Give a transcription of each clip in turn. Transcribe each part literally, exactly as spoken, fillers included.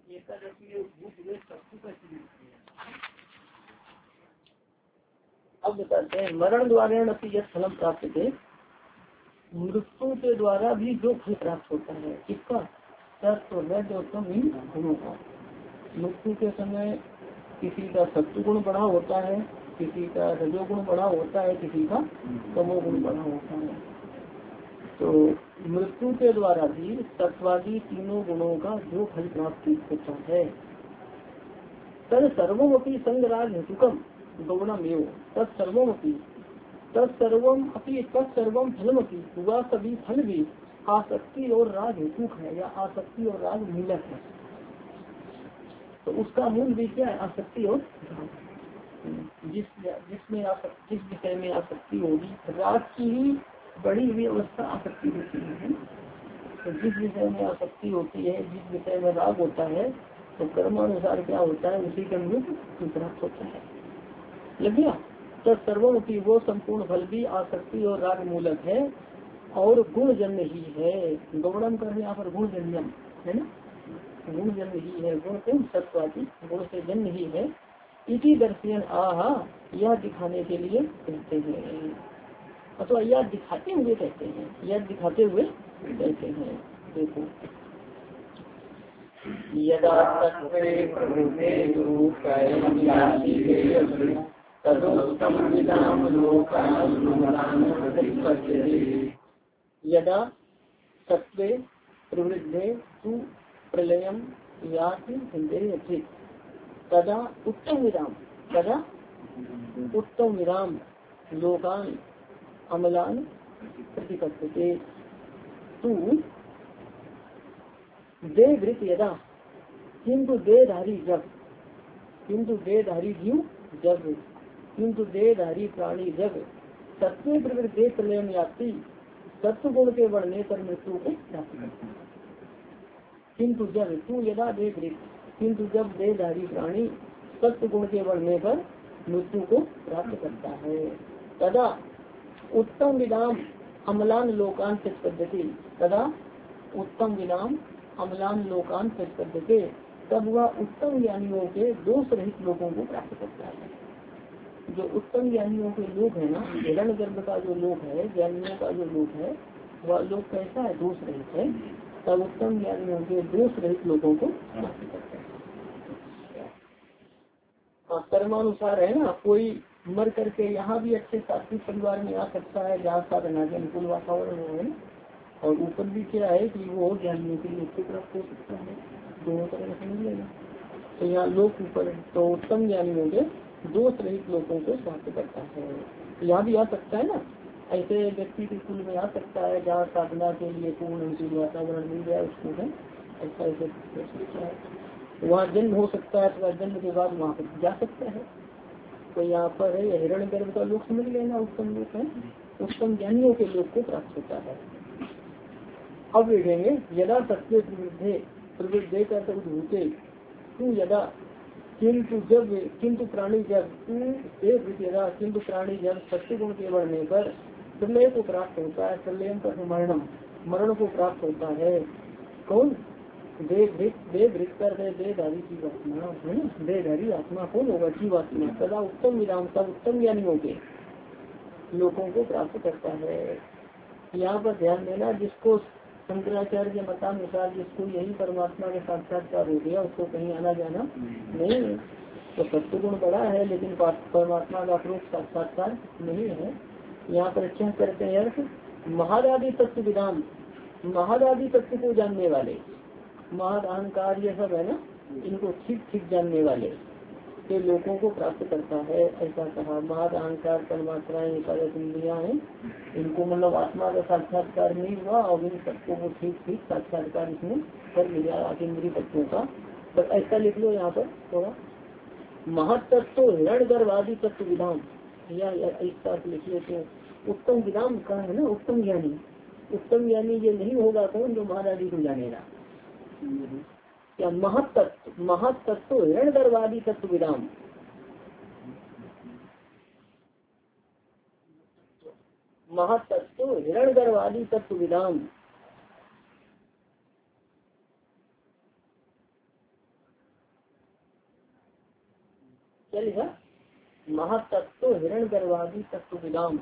एकादशी अब बताते हैं मरण द्वारा अपनी यह फलम प्राप्त थे, मृत्यु के द्वारा भी जो फल प्राप्त होता है किसका सत्व रज और तम इन गुणों का। मृत्यु के समय किसी का सत्व गुण बढ़ा होता है, किसी का रजोगुण बढ़ा होता है, किसी का तमोगुण बढ़ा होता है। तो मृत्यु के द्वारा भी तत्वादी तीनों गुणों का जो फल प्राप्ति होता है तद सर्वमपि संगराग हेतुकम गौणम एव तत्सर्वमपि तत्सर्वम अपनी तत्सर्वम फलमपि वह सभी फल भी आसक्ति और राग हेतु है या आसक्ति और राग मूलक है। तो उसका मूल भी क्या है? आसक्ति और राग। जिस जिसमें आसक्ति जिस विषय में आसक्ति होगी राग की ही बड़ी हुई अवस्था आसक्ति होती है। तो जिस विषय में आसक्ति होती है, जिस विषय में राग होता है, तो कर्मानुसार क्या होता है उसी के अनुरूप प्राप्त होता है। लग गया? तो सर्वमुखी वो संपूर्ण फल भी आसक्ति और राग मूलक है और गुणजन्य ही है। गौणम करने यहाँ पर गुणजन्यम है ना, गुणजन्य ही है। गुण कौन? सत्वादी गुण से जन्य ही है। इसी दर्शन आहा यह दिखाने के लिए कहते हैं, अथवा यह दिखाते हुए कहते हैं, यह दिखाते हुए कहते हैं। देखो यदा यदा सत्वे प्रवृद्धे तु प्रलयम याति तदा उत्तम विराम तदा उत्तम विराम लोकान अमलान प्रतिपत्ति तू देवृत यदा किंतु देहधारी जब किंतु देहधारी जीव जब किंतु देहधारी प्राणी जब सत्व प्रवृत्ति प्रलयम याति सत्व गुण के बढ़ने पर मृत्यु को प्राप्त करता है। किंतु जब तू यदा देवृत किंतु जब देहधारी प्राणी सत्व गुण के बढ़ने पर मृत्यु को प्राप्त करता है तदा उत्तम विदाम अमलान लोकान पद्धति तदा उत्तम विदाम अमलान लोकान पद्धति तब वह उत्तम ज्ञानियों के दोष रहित लोगों को प्राप्त करता है। जो उत्तम ज्ञानियों के लोग है ना, हिरण गर्भ का जो लोग है, ज्ञानियों का जो लोग है, वह लोग कैसा है? दोष रहित है। तब उत्तम ज्ञानियों के दोष रहित लोगों को प्राप्त करता है। हाँ, कर्मानुसार है ना, कोई मर करके यहाँ भी अच्छे सात्विक परिवार में आ सकता है जहाँ साधना के अनुकूल वातावरण हो है, और ऊपर भी क्या है कि वो ज्ञानियों के लिए प्राप्त हो सकता है। दोनों तरह समझ लेना। तो यहाँ लोग ऊपर तो उत्तम ज्ञानियों के दोष रहित लोगों को प्राप्त करता है। यहाँ भी आ सकता है ना, ऐसे व्यक्ति के कुल में आ सकता है जहाँ साधना के लिए पूर्ण अनुकूल वातावरण मिल जाए उसको है, ऐसा ऐसे हो सकता है। वहाँ जन्म हो सकता है, अथवा जन्म के बाद वहाँ पर जा सकता है। तो यहाँ पर है हिरण गर्भ का लोग समझ लेना, उत्तम लोग है, उत्तम ज्ञानियों के लोग को प्राप्त होता है। अब देखेंगे यदा सत्य प्रवृद्धे प्रवृद्धे का उद्भूते तू यदा किंतु जब किंतु प्राणी जब तू एक यदा किंतु प्राणी जब सत्य गुण के बढ़ने पर प्रलय को प्राप्त होता है, प्रलय का मरणम मरण को प्राप्त होता है। कौन? देवृत कर दे देहधारी जीवात्मा है ना, देहधारी आत्मा कौन होगा? जीवात्मा। सदा उत्तम विराम तब उत्तम ज्ञानियों के लोगों को प्राप्त करता है। यहाँ पर ध्यान देना, जिसको शंकराचार्य के मतानुसार जिसको यही परमात्मा के साक्षात्कार हो गया उसको कहीं आना जाना नहीं है। तो सत्य गुण बड़ा है लेकिन परमात्मा का प्रोक्त साक्षात्कार नहीं है। यहाँ पर क्या करते हैं अर्थ? महादादि तत्व विधान, महादादि तत्व को जानने वाले, महद अहंकार ये सब है ना, इनको ठीक ठीक जानने वाले के लोगों को प्राप्त करता है। ऐसा कहा महद अहंकार परमात्माएं एकादश इंद्रियां हैं, इनको मतलब आत्मा का साक्षात्कार नहीं हुआ और इन तत्वों को ठीक ठीक साक्षात्कार इसमें कर लिया इंद्रिय तत्वों का। तो ऐसा लिख लो यहाँ पर थोड़ा, महत्व हिरण गर्भादि तत्व विधान या इस तरह लिख लेते हैं। उत्तम विधान का है ना, उत्तम ज्ञानी। उत्तम ज्ञानी ये नहीं होगा कौन? जो महादादी को जानेगा। क्या महत्व महत्व हिरण गर्भादि तत्व विधान, महत्व हिरण गर्भादि तत्व विधान क्या लिखा, महातत्व हिरण गर्भादी तत्व विदाम।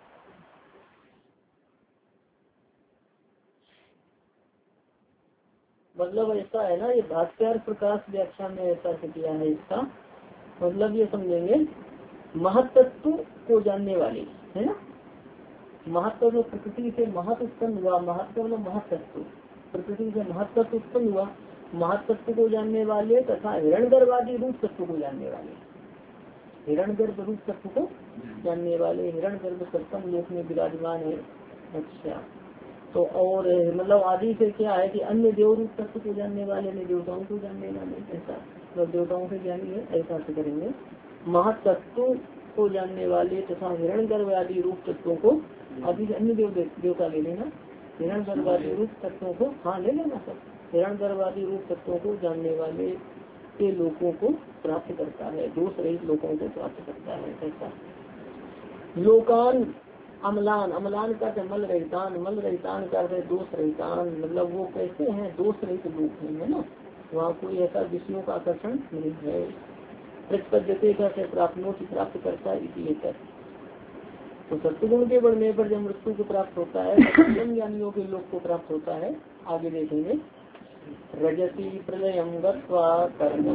मतलब ऐसा है ना, ये भास्कर प्रकाश व्याख्या में ऐसा किया है इसका मतलब ये समझेंगे, महत्त्व को जानने वाले है ना, महत्व जो प्रकृति से महत्व उत्पन्न हुआ, महत्व मतलब महत्त्व, प्रकृति से महत्त्व उत्पन्न हुआ, महत्त्व को जानने वाले तथा हिरणगर्भादी रूप तत्व को जानने वाले, हिरणगर्भ रूप तत्व को जानने वाले, हिरणगर्भ सप्तम लोक में विराजमान है। अच्छा, तो और मतलब आदि से क्या है कि अन्य देव रूप तत्व को जानने वाले ने देवताओं को जानने वाले, ऐसा तो देवताओं से ज्ञानी है, ऐसा से करेंगे। महत्त्व को जानने वाले तथा हिरणगर्भ आदि रूप तत्वों को, आदि से अन्य देव देवता ले लेना, हिरणगर्भ आदि रूप तत्वों को, हाँ ले लेना सब, हिरणगर्भ आदि रूप तत्वों को जानने वाले के लोगों को प्राप्त करता है, दोष रहित लोगों को प्राप्त करता है। ऐसा लोकान अमलान, अमलान का मल रहितान, मल रहितान का दोष रहितान, मतलब वो कैसे हैं, दोष रहित लोग हैं, है ना, वहाँ कोई ऐसा विषयों का आकर्षण नहीं है। प्रतिपद्यते का प्राप्त प्राप्त करता है इसलिए कर, तो सत्गुण के बढ़ने पर जब मृत्यु को प्राप्त होता है तो ज्ञानियों के लोग को प्राप्त होता है। आगे देखेंगे, रजसी प्रलयम गत्वा कर्म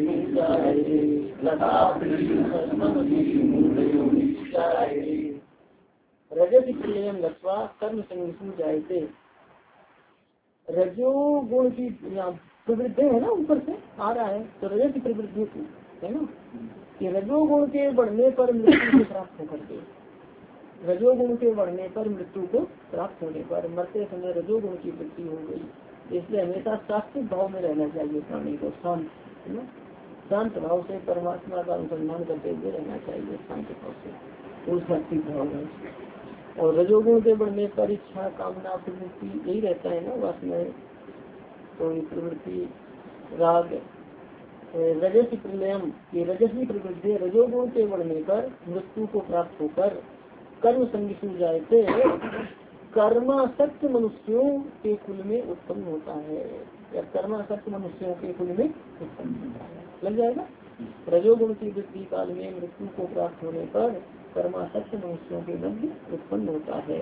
रजसी प्रलयम गत्वा कर्म संगिष्णु जायते। रजो गुण की प्रवृत्ति है ना, ऊपर से आ रहा है, तो रजसी प्रवृत्ति है ना, कि रजोगुण के बढ़ने पर मृत्यु को प्राप्त होकर के, रजोगुण के बढ़ने पर मृत्यु को प्राप्त होने पर मरते समय रजोगुण की वृद्धि हो गई, इसलिए हमेशा सात्विक भाव में रहना चाहिए प्राणी को, शांत है ना, शांत भाव से परमात्मा का अनुसंधान करते हुए रहना चाहिए, शांत भाव से, उस सात्विक भाव में। और रजोगुण के बढ़ने पर इच्छा कामना प्रवृत्ति यही रहता है ना वासना, तो ये प्रवृत्ति राग रजसी प्रलयम, ये रजसी प्रवृत्ति रजोगुण के बढ़ने पर मृत्यु को प्राप्त होकर कर्म संगिष्णु जायते, कर्मासक्त मनुष्यों के कुल में उत्पन्न होता है, या कर्मासक्त मनुष्यों के कुल में उत्पन्न होता है, लग जाएगा। रजोगुण की वृद्धि काल में मृत्यु को प्राप्त होने पर कर्मासक्त मनुष्यों के मध्य उत्पन्न होता है।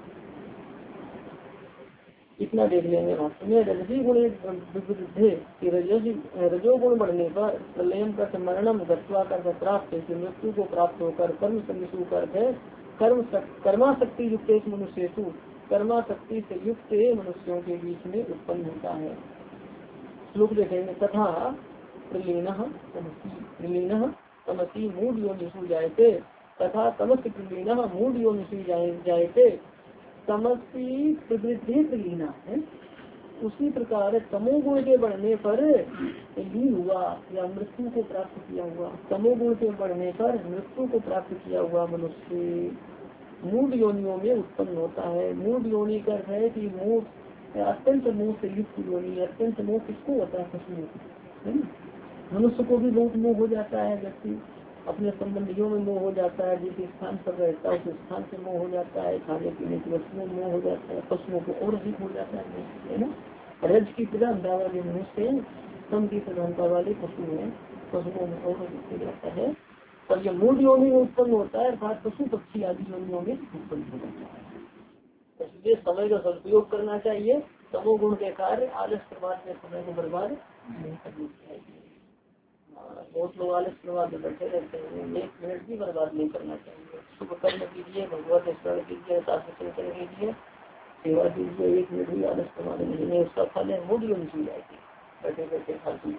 इतना देख लेंगे भाष्य में, रजसी गुण वृद्धि, रजोगुण बढ़ने पर प्रलयम कर मरणम गत्वा कर प्राप्त, मृत्यु को प्राप्त होकर कर्म संगिष्णु कर कर्म कर्माशक्ति युक्त मनुष्य, कर्माशक्ति से युक्त मनुष्यों के बीच में उत्पन्न होता है। श्लोक देखेंगे, तथा प्रलीन प्रलीन तमसी मूढ़ योनिषु जायते, तथा तमसी प्रलीन मूढ़ योनिषु जायते, तमसी प्रवृद्धि प्रलीना है, उसी प्रकार तमोगुण के बढ़ने पर लीन हुआ या मृत्यु को प्राप्त किया हुआ, तमोगुण के बढ़ने पर मृत्यु को प्राप्त किया हुआ मनुष्य मूढ़ योनियों में उत्पन्न होता है। मूढ़ योनि का है कि मूढ़ अत्यंत मोह से युक्त योनि, अत्यंत मोह किसको होता है, पशु, मनुष्य को भी बहुत मोह हो जाता है, व्यक्ति अपने संबंधियों में मोह हो जाता है, जिस स्थान पर रहता है उस स्थान से मोह हो जाता है, खाने पीने की वस्तुओं में मोह हो जाता है, पशुओं को और अधिक हो जाता है, है ना। रज की प्रधानता वाले मनुष्य कम की प्रधानता वाले पशु हैं, पशुओं में और अधिक हो जाता है, और ये मूढ़ योनि में उत्पन्न होता है, अर्थात पशु पक्षी आदि योनियों में उत्पन्न हो जाता है। इसलिए समय का सदुपयोग करना चाहिए, तमोगुण के कार्य आलस प्रभाव में समय को बर्बाद नहीं करना चाहिए। बहुत लोग आलस प्रभाव में बैठे रहते हैं, एक मिनट भी बर्बाद नहीं करना चाहिए। शुभ कर्म कीजिए, भगवत स्मरण कीजिए, शास्त्र चिंतन कीजिए, सेवा कीजिए, एक मिनट भी आलस प्रभाव नहीं है, उसका फल है मूढ़ योनि मिल जाएगी, बैठे बैठे फालतू।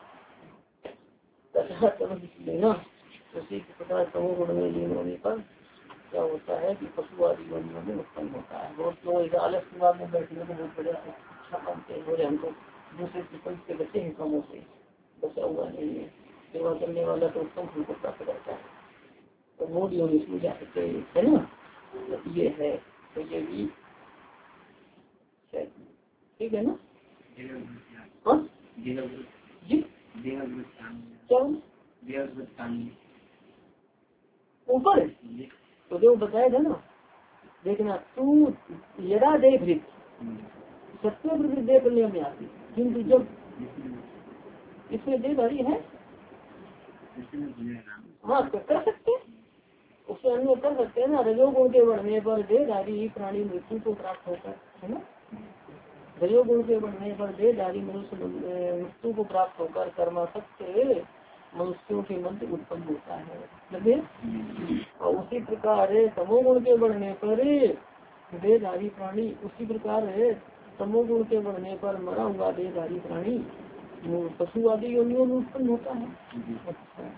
लेना उसी के प्रकार तमोगुण में लीन होने पर क्या होता है कि पशु आदि योनियों में उत्पन्न होता है। बहुत लोग आलस प्रभाव में बैठने को बहुत बड़ा अच्छा मानते हैं, बोले हम तो दूसरे पीपल से बचे हैं, कामों से बचा हुआ नहीं है, सेवा करने वाला तो उत्तम फल को प्राप्त करता है, तो मूढ़ योनि इसमें जा सकते है ना, तो ये है, तो ये भी ठीक है ना। हाँ जी क्या ऊपर तो जो बताया था ना, देखना तू यदा देख सत्य प्रवृत्ति देख में आती, किंतु जब इसमें दे भारी है हाँ तो कर सकते, उससे अन्य कर सकते हैं ना। रजोगुण के बढ़ने पर देहधारी प्राणी मृत्यु को प्राप्त होकर, है ना। रजोगुण के बढ़ने पर देहधारी मनुष्य मृत्यु को प्राप्त होकर कर्मासक्त मनुष्यों के मंत्र उत्पन्न होता है, लगे। और उसी प्रकार तमोगुण के बढ़ने पर देहधारी प्राणी, उसी प्रकार तमोगुण के बढ़ने पर मरा हुआ देहधारी प्राणी पशु आदि योनियों में उत्पन्न होता है। अच्छा,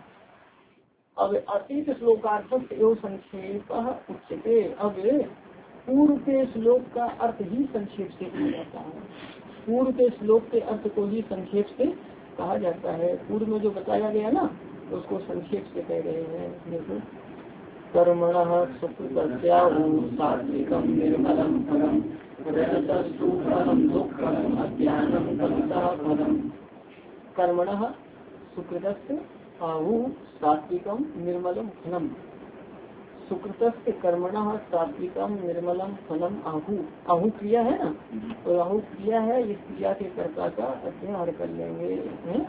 अब अतीत श्लोकार्थ एवं संक्षेप उच्चते। अब पूर्व के श्लोक का अर्थ ही संक्षेप से कहा जाता है। पूर्व के श्लोक के अर्थ को ही संक्षेप से कहा जाता है। पूर्व में जो बताया गया ना उसको संक्षेप से कह रहे हैं। देखो, कर्मणः सुकृतस्याहु सात्विकं निर्मलं फलम् रजतस्तु फलं दुःखम् अज्ञानं तमसः फलम्। कर्मणः सुकृतस्य आहु सात्विकं निर्मलं फलम्। सुकृतस्य कर्मणः सात्विकम निर्मलम फलम आहु। आहु क्रिया है ना, तो आहु क्रिया है, इस क्रिया के कर्ता का अध्ययन कर लेंगे। है?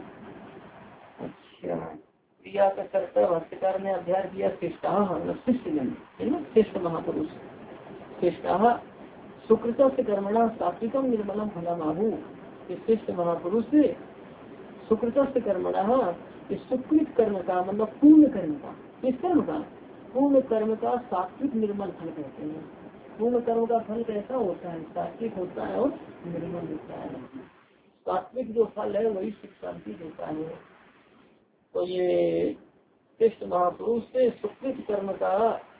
अच्छा, क्रिया का कर्ता भाष्यकार ने अध्ययन किया शिष्टा, शिष्ट जन, है ना, शिष्ट महापुरुष। शिष्टा सुकृतस्य कर्मणः सात्विकम निर्मलम फलम आहु। शिष्ट महापुरुष सुकृतस्य कर्मणः, सुकृत कर्म का मतलब पूर्ण कर्म का, किस कर्म का? पूर्ण कर्म का सात्विक निर्मल फल कहते हैं। पूर्ण कर्म का फल कैसा होता है? सात्विक होता है और निर्मल होता है। सात्विक जो फल है वही सुख शांति देता है। तो ये कृष्ण महापुरुष से सुकृत कर्म का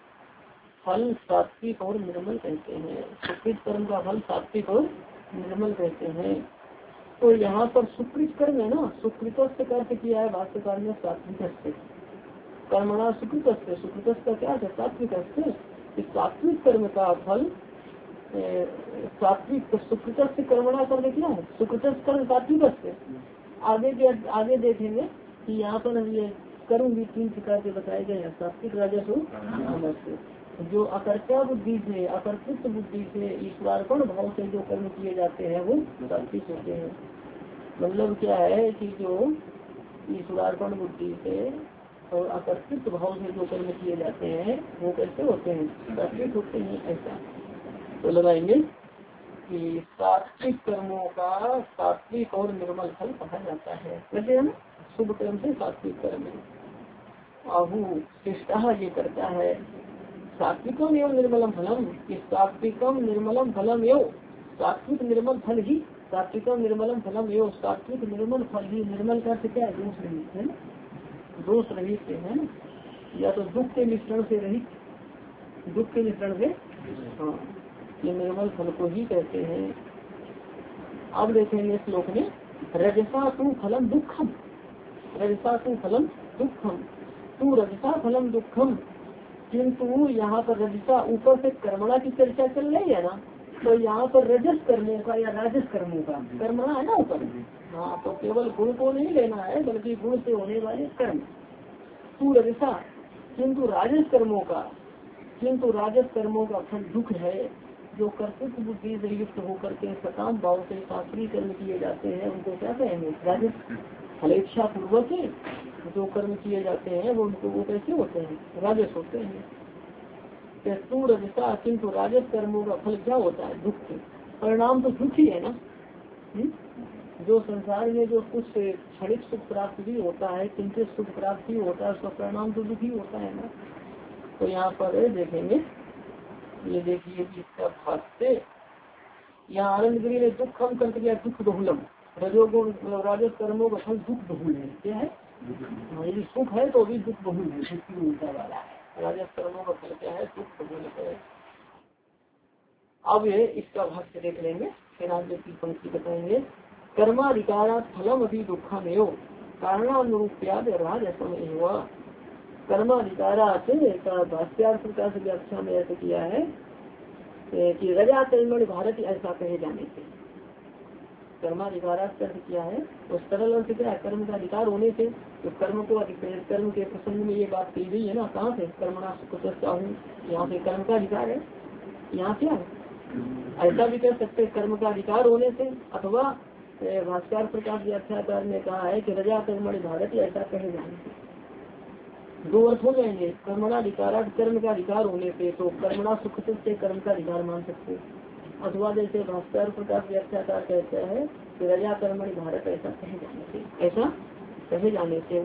फल सात्विक और निर्मल कहते हैं। सुकृत कर्म का फल सात्विक और निर्मल कहते हैं। तो यहाँ पर सुकृत कर्म है ना, सुकृत से अर्थ किया है भाष्यकार ने सात्विक। कर्मणा सुकृत, सुकृत का क्या है? सात्विक। सात्विक कर्म का फल सात्विक, सुकृत से कर्मणा कर्म क्या है? सुकृत कर्म सात्विक। आगे के आगे देखेंगे कि यहाँ पर ये कर्म भी तीन प्रकार के बताए गए हैं, सात्विक, राजस और तामस। जो अकर्ता बुद्धि से, अकर्तृत्व बुद्धि से, ईश्वरार्पण भाव से जो कर्म किए जाते हैं वो सात्विक होते हैं। मतलब क्या है कि जो ईश्वरार्पण बुद्धि से और आकर्षित भाव से जो कर्म किए जाते हैं वो कैसे होते हैं? सात्विक होते हैं। ऐसा तो लगाएंगे कि सात्विक कर्मों का सात्विक और निर्मल फल कहा जाता है। वैसे हम शुभ कर्म से सात्विक कर्म आहु शिष्टा ये करता है। सात्विकम एवं निर्मलम फलम, सात्विकम निर्मलम फलम एवं, सात्विक निर्मल फल ही, सात्विकम निर्मलम फलम एवं, सात्विक निर्मल फल ही। निर्मल का क्या है? दोष रहित है, दोष रहित है, या तो दुख के मिश्रण से रहित, दुख के मिश्रण से, हाँ, ये निर्मल फल को ही कहते हैं। अब देखेंगे श्लोक में, रजसा तु फलम दुखम, रजसा तु फलम दुखम, तू रजसा फलम दुखम। किंतु यहाँ पर रजसा, ऊपर से कर्मणा की चर्चा चल रही है ना, तो यहाँ पर रजस कर्मों का या राजस कर्मों का, कर्मणा है ना ऊपर, हाँ, तो केवल गुण को नहीं लेना है बल्कि गुण से होने वाले कर्म। तू रजसा, किंतु राजस कर्मों का, किंतु राजस कर्मों का फल दुख है। जो कर्तृत्व बुद्धि से युक्त होकर के सकाम भाव से शास्त्रीय कर्म किए जाते हैं उनको क्या कहेंगे? राजस। फलेच्छा पूर्वक जो कर्म किए जाते हैं वो उनको वो कैसे होते हैं? राजस होते हैं। तू रजसा, किंतु राजस कर्मों का फल क्या होता है? दुख। परिणाम तो दुख ही है ना। हुँ? जो संसार में जो कुछ क्षणिक सुख प्राप्त भी होता है, किंचित सुख प्राप्त भी होता है, उसका परिणाम तो दुखी होता है ना। तो यहाँ पर देखेंगे, ये देखिए इसका भाष्य, यहाँ आनंद गिरी ने दुख कम कर दिया, दुख बहुलम। रजोगुण राजस कर्मों का फल दुख बहुल है। क्या है? यदि सुख है तो भी दुख बहुल है, दुख की उल्टा वाला है। राजस कर्मों का फल क्या है? दुख बहुल है। अब ये इसका भाष्य देख लेंगे, फिर आगे की पंक्ति बताएंगे। कर्माधिकारा फलम अभी दुखम एवं कारणानुरूप्याद राजसम हुआ। कर्माधिकारा से भाष्यार्थ प्रकाश व्याख्या में ऐसे किया है कि रजा कर्मण भारत ऐसा कहे जाने से कर्माधिकारा अर्थ किया है। तो सरल अर्थ क्या है? कर्म का अधिकार होने से। तो कर्म को कर्म के प्रसंग में ये बात कही गई है ना, कहाँ से? कर्मणा सुकृतस्या हूँ, यहाँ पे कर्म का अधिकार है। यहाँ क्या है? ऐसा भी कह सकते कर्म का अधिकार होने से, अथवा भास्कर प्रकाश व्याख्याकार ने कहा है कि रजा कर्मणि भारत ऐसा कहे जाने दो अर्थ हो जाएंगे। कर्मणाधिकार कर्म का अधिकार होने पे तो कर्मणा सुख से कर्म का अधिकार मान सकते, अथवा जैसे भास्कर प्रकाश व्याख्याकार कहते हैं कि रजा कर्मणि भारत ऐसा कहे जाने से, ऐसा कहे जाने से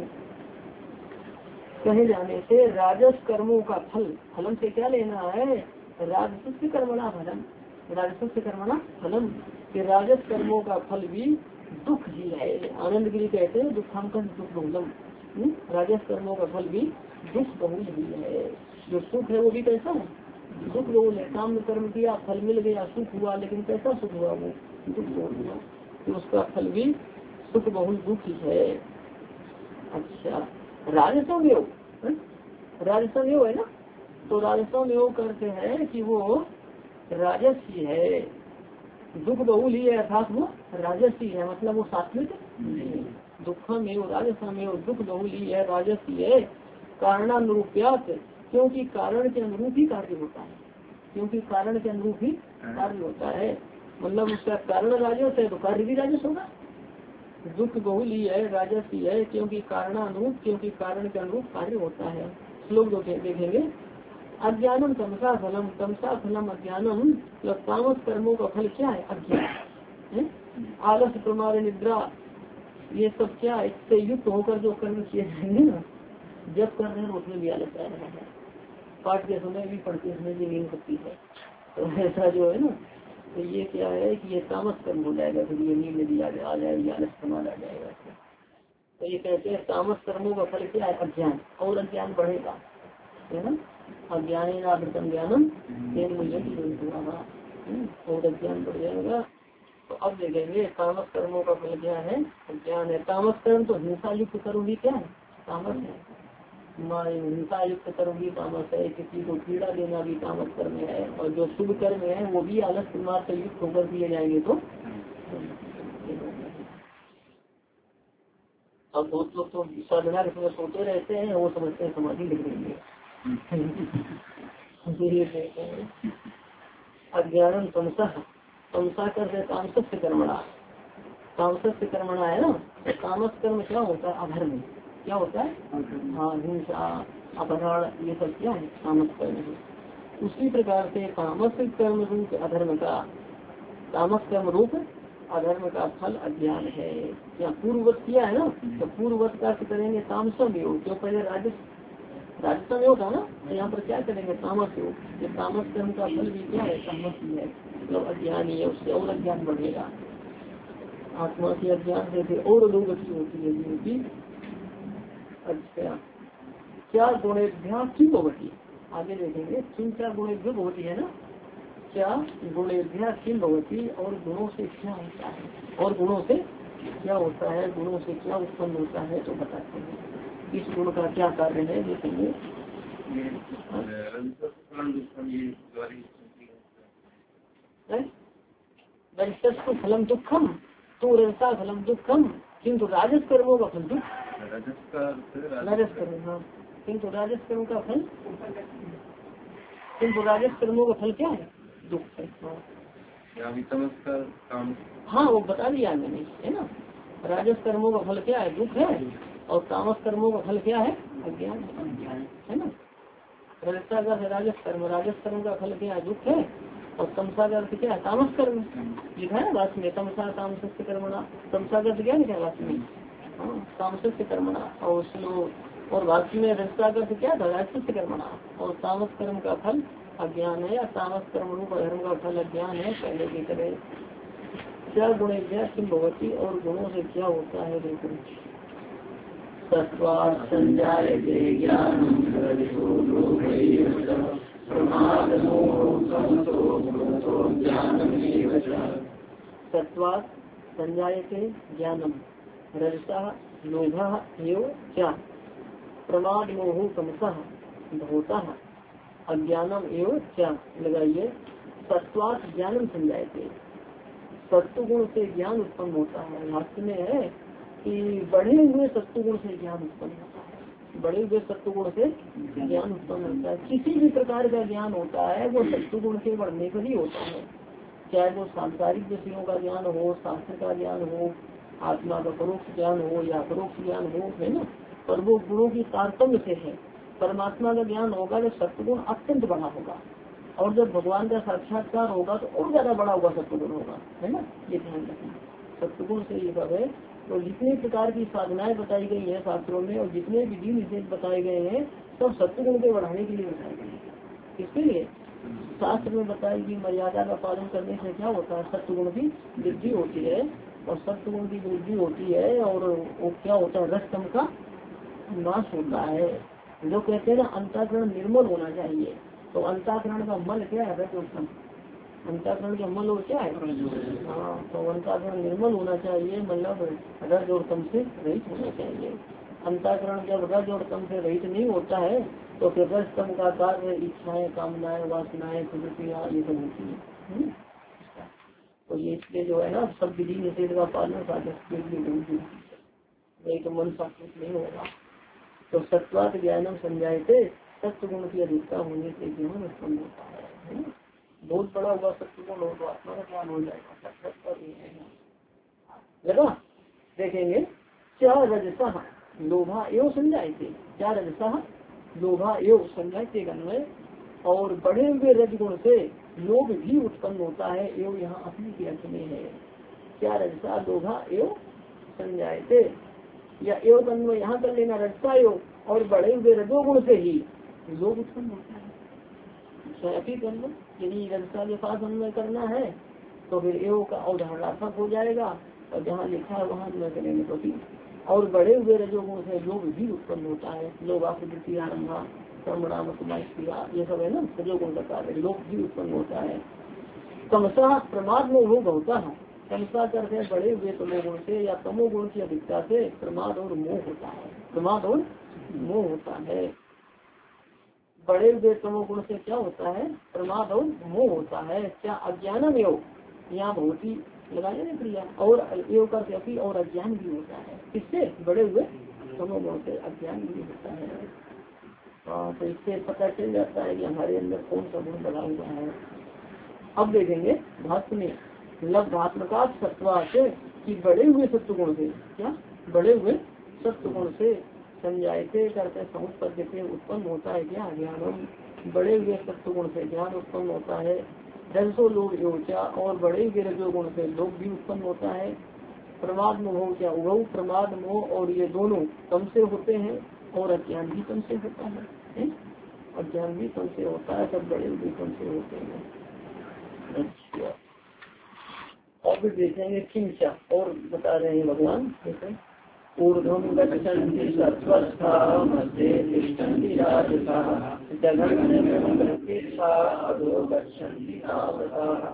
कहे जाने से राजस कर्मों का फल, फलम से क्या लेना है, राजस्व कर्मणा फलम, राजस्व कर्मणा फलम, कि राजस कर्मों का फल भी दुख ही है। आनंद गिरी कहते हैं दुखांकन दुख बहुलम, राजस कर्मों का फल भी दुख बहुल ही है। जो सुख है वो भी कैसा है, दुख बहुल है। काम कर्म किया फल मिल गया सुख हुआ, लेकिन कैसा सुख हुआ, वो दुख बहुल हुआ, तो उसका फल भी सुख बहुल दुख ही है। अच्छा, राजसम योग, राजसम योग है ना, तो राजसम योग करते हैं कि वो राजस ही है, दुख बहुल ही है, अर्थात वो राजस ही है, मतलब वो सात्विक नहीं है। दुखम एवं राजसम एवं दुख बहुल ही है, राजस ही है। कारणानुरूप्यात, क्योंकि कारण के अनुरूप ही कार्य होता है, क्योंकि कारण के अनुरूप ही कार्य होता है, मतलब उसका कारण राजस है तो कार्य भी राजस होगा। दुख बहुल ही है, राजस ही है, क्योंकि कारणानुरूप, क्योंकि कारण के अनुरूप कार्य होता है। श्लोक दो देखेंगे। अज्ञानम तमसा फलम, तमसा फलम अज्ञानम, मतलब तामस कर्मों का फल क्या है, अज्ञान। आलस प्रमाद निद्रा, ये सब क्या इससे युक्त होकर जो कर्म किए जाएंगे ना, जब कर रहे हैं उसमें भी आलस आ रहा है, पाठ के समय भी पढ़ते समय भी नींद होती है, तो ऐसा जो है ना, तो ये क्या है कि ये तामस कर्म हो जाएगा, फिर ये नींद भी आ जाएगी, आलस प्रमाद आ जाएगा। तो ये कहते हैं तामस कर्मों का फल क्या है, अज्ञान, और अज्ञान बढ़ेगा, है ना, अज्ञान आवृतम ज्ञानम तेन मूल्य और अज्ञान बढ़ जाएगा। तो अब देखेंगे तामस कर्मों का फल क्या है, अज्ञान है। तामस कर्म तो हिंसा युक्त कर्म भी क्या है, तामस है, हिंसा युक्त कर्म भी तामस है, किसी को पीड़ा देना भी तामस कर्म है, और जो शुभ कर्म है वो भी आलस प्रमाद से युक्त होकर दिए जाएंगे। तो अब बहुत लोग तो साधना के समय सोते रहते हैं, वो समझते हैं समाधि लिख लेंगे। अज्ञानम तमसा, तमसा कर तामस से कर्मणा, तामस से कर्मणा है ना, तो तामस कर्म क्या होता है, अधर्म, क्या होता है, हाँ हिंसा अपहरण, ये सब क्या है तामस कर्म है। उसी प्रकार से तामस कर्म रूप अधर्म का, तामस कर्म रूप अधर्म का फल अज्ञान है। या पूर्ववत किया है ना, तो पूर्ववत का करेंगे तामसम योग, जो पहले राजस्व राजस्थान योग था ना, तो यहाँ पर क्या करेंगे तामस योग। ये तामस कर्म का फल भी क्या है, तामस ही है, मतलब अज्ञान ही है, उससे और अज्ञान बढ़ेगा। आत्मा के अज्ञान से फिर और लोग अच्छी होती है जिनकी। अच्छा, क्या गुणेभ्यास की भवती, आगे देखेंगे किन क्या गुणेभ्य भवती है ना, क्या गुणेभ्यास की भवती, और गुणों से क्या होता है, और गुणों से क्या होता है, गुणों से क्या उत्पन्न होता है, तो बताते हैं इस गुण का क्या कार्य है, देखेंगे। रजस्व फलम दुखम, तो रजसा फलम दुखम, किंतु राजस कर्मों का फल दुख, राजस कर्म, हाँ किंतु राजस कर्म का फल, किंतु राजस कर्मों का फल क्या है, दुख है। हाँ वो बता दिया मैंने, है ना, राजस कर्मों का फल क्या है, दुख है, और तामस कर्मों का फल क्या है, अज्ञान है ना। रजसा का है राजस कर्म, राजस कर्म का फल क्या है, दुख है, और तमसा का अर्थ क्या है, तामस कर्म लिखा है वास्तव में, तमसा तामस से कर्मणा, तमसा का अर्थ क्या लिखा है वास्तव में, हाँ तामस से कर्मणा, और श्लोक और वास्तव में रजसा का अर्थ क्या था, राजस से कर्मणा, और तामस कर्म का फल अज्ञान है, या तामस कर्म रूप धर्म का फल अज्ञान है, पहले की तरह। क्या गुण किम भगवती, और गुणों से क्या होता है, बिल्कुल संजायते ज्ञानम सत्वात् संजायते ज्ञानम, रजसा लोभः एव क्या, प्रमाद मोह तमसः भूतः, अज्ञानम एव क्या, लगाइए सत्वात् ज्ञानम संजायते, सत्व गुण से ज्ञान उत्पन्न होता है। वास्तव में है कि बढ़े हुए सत्व गुण से ज्ञान उत्पन्न होता है, बढ़े हुए सत्व गुण से ज्ञान उत्पन्न होता है। किसी भी प्रकार का ज्ञान होता है वो सत्व गुण के बढ़ने पर ही होता है, चाहे वो सांसारिक विषयों का ज्ञान हो, शास्त्र का ज्ञान हो, आत्मा का परोक्ष ज्ञान हो या परोक्ष ज्ञान हो, है ना, पर वो गुणों की तारतम्य से है। परमात्मा का ज्ञान होगा तो सत्वगुण अत्यंत बड़ा होगा, और जब भगवान का साक्षात्कार होगा तो और ज्यादा बड़ा हुआ सत्वगुण होगा, है ना, ये ध्यान रखना। सत्वगुण से ये सब है। तो जितने प्रकार की साधनाएं बताई गई है शास्त्रों में और जितने विधि निषेध बताए गए हैं सब सत्वगुण के बढ़ाने के लिए बताए गए हैं। इसके लिए शास्त्र में बताई गई मर्यादा का पालन करने से क्या होता है, सत्वगुण की वृद्धि होती है, और सत्वगुण की वृद्धि होती है और वो क्या होता है, रजतम का नाश होता है। जो कहते हैं ना अंतःकरण निर्मल होना चाहिए, तो अंतःकरण का मल क्या है, रजोत्तम। अंतःकरण का मल और क्या है, हाँ, तो अंतःकरण निर्मल होना चाहिए, मतलब रज और तम से रहित होना चाहिए। अंतःकरण जब रज और तम से रहित नहीं होता है तो फिर रज तम का कार्य इच्छाएं, कामनाएं, वासनाएं, प्रवृत्तियाँ ये सब होती है। तो ये इसलिए जो है ना सब विधि निषेध का पालन साधक के लिए बहुत जरूरी है, नहीं तो मन सात्विक नहीं होगा। तो सत्वात ज्ञानम समझाते, सत्य गुण की अधिकता होने से ज्ञान उत्पन्न होता है। बहुत बड़ा हुआ सत्य गुण हो तो आत्मा का ज्ञान हो जाएगा। लगा देखेंगे क्या रजसा लोभा एवं समझाते, क्या रजसा लोभा एवं समझाते गन्वय, और बढ़े हुए रजगुण से लोभ भी उत्पन्न होता है। एवं यहाँ अपनी के अर्थ में है, क्या रजसा लोभा एवं समझाते, या एवं अन्वय यहाँ कर लेना रजसा एवं, और बढ़े हुए रजोगुण से ही लोभ उत्पन्न होता है। यदि रजसा के पास अन्वय करना है तो फिर एवं का उदाहरणात्मक हो जाएगा, और जहाँ लिखा है वहाँ अन्वय करेंगे तो ठीक। और बढ़े हुए रजोगुण से लोभ भी उत्पन्न होता है। लोभ आकृति आरंभा कर्मणाम क्रिया ये सब है ना, रजोगुण का कार्य, लोभ भी उत्पन्न होता है। तमसा प्रमाद में लोभ होता है, तमसा करते हैं बढ़े हुए तमोगुण से या तमोगुण की अधिकता से प्रमाद और मोह होता है, प्रमाद और मोह होता है। बड़े हुए तमोगुण से क्या होता है, प्रमाद और मोह होता है। क्या अज्ञानम योग, यहाँ बहुत ही लगाया ना क्रिया, और योग का भी और अज्ञान भी होता है। इससे बड़े हुए तमोगुण से अज्ञान भी होता है। हाँ, तो इससे पता चल जाता है कि हमारे अंदर कौन सा गुण लगा हुआ है। अब देखेंगे भाष्य में लब्धात्मका सत्वा से कि बड़े हुए सत्व गुण से, क्या बड़े हुए सत्व गुण से समझाते करते समुत्पत्ति से उत्पन्न होता है क्या ज्ञान, बड़े हुए सत्व गुण से ज्ञान उत्पन्न होता है। रजसो लोभ योचा, और बड़े हुए रजो गुण से लोभ भी उत्पन्न होता है। प्रमाद मोह क्या उभव, प्रमाद मोह और ये दोनों कम से होते हैं, और अज्ञान भी कम से होता है, है? अज्ञान भी कम से होता है, सब बड़े हुए कम से होते हैं। अच्छा, और भी देखेंगे किंचा, और बता रहे हैं भगवान जैसे ऊर्ध्वं गच्छन्ति सत्त्वस्था मध्ये तिष्ठन्ति राजसाः जघन्यं प्रतीक्षा अधो गच्छन्ति तामसाः।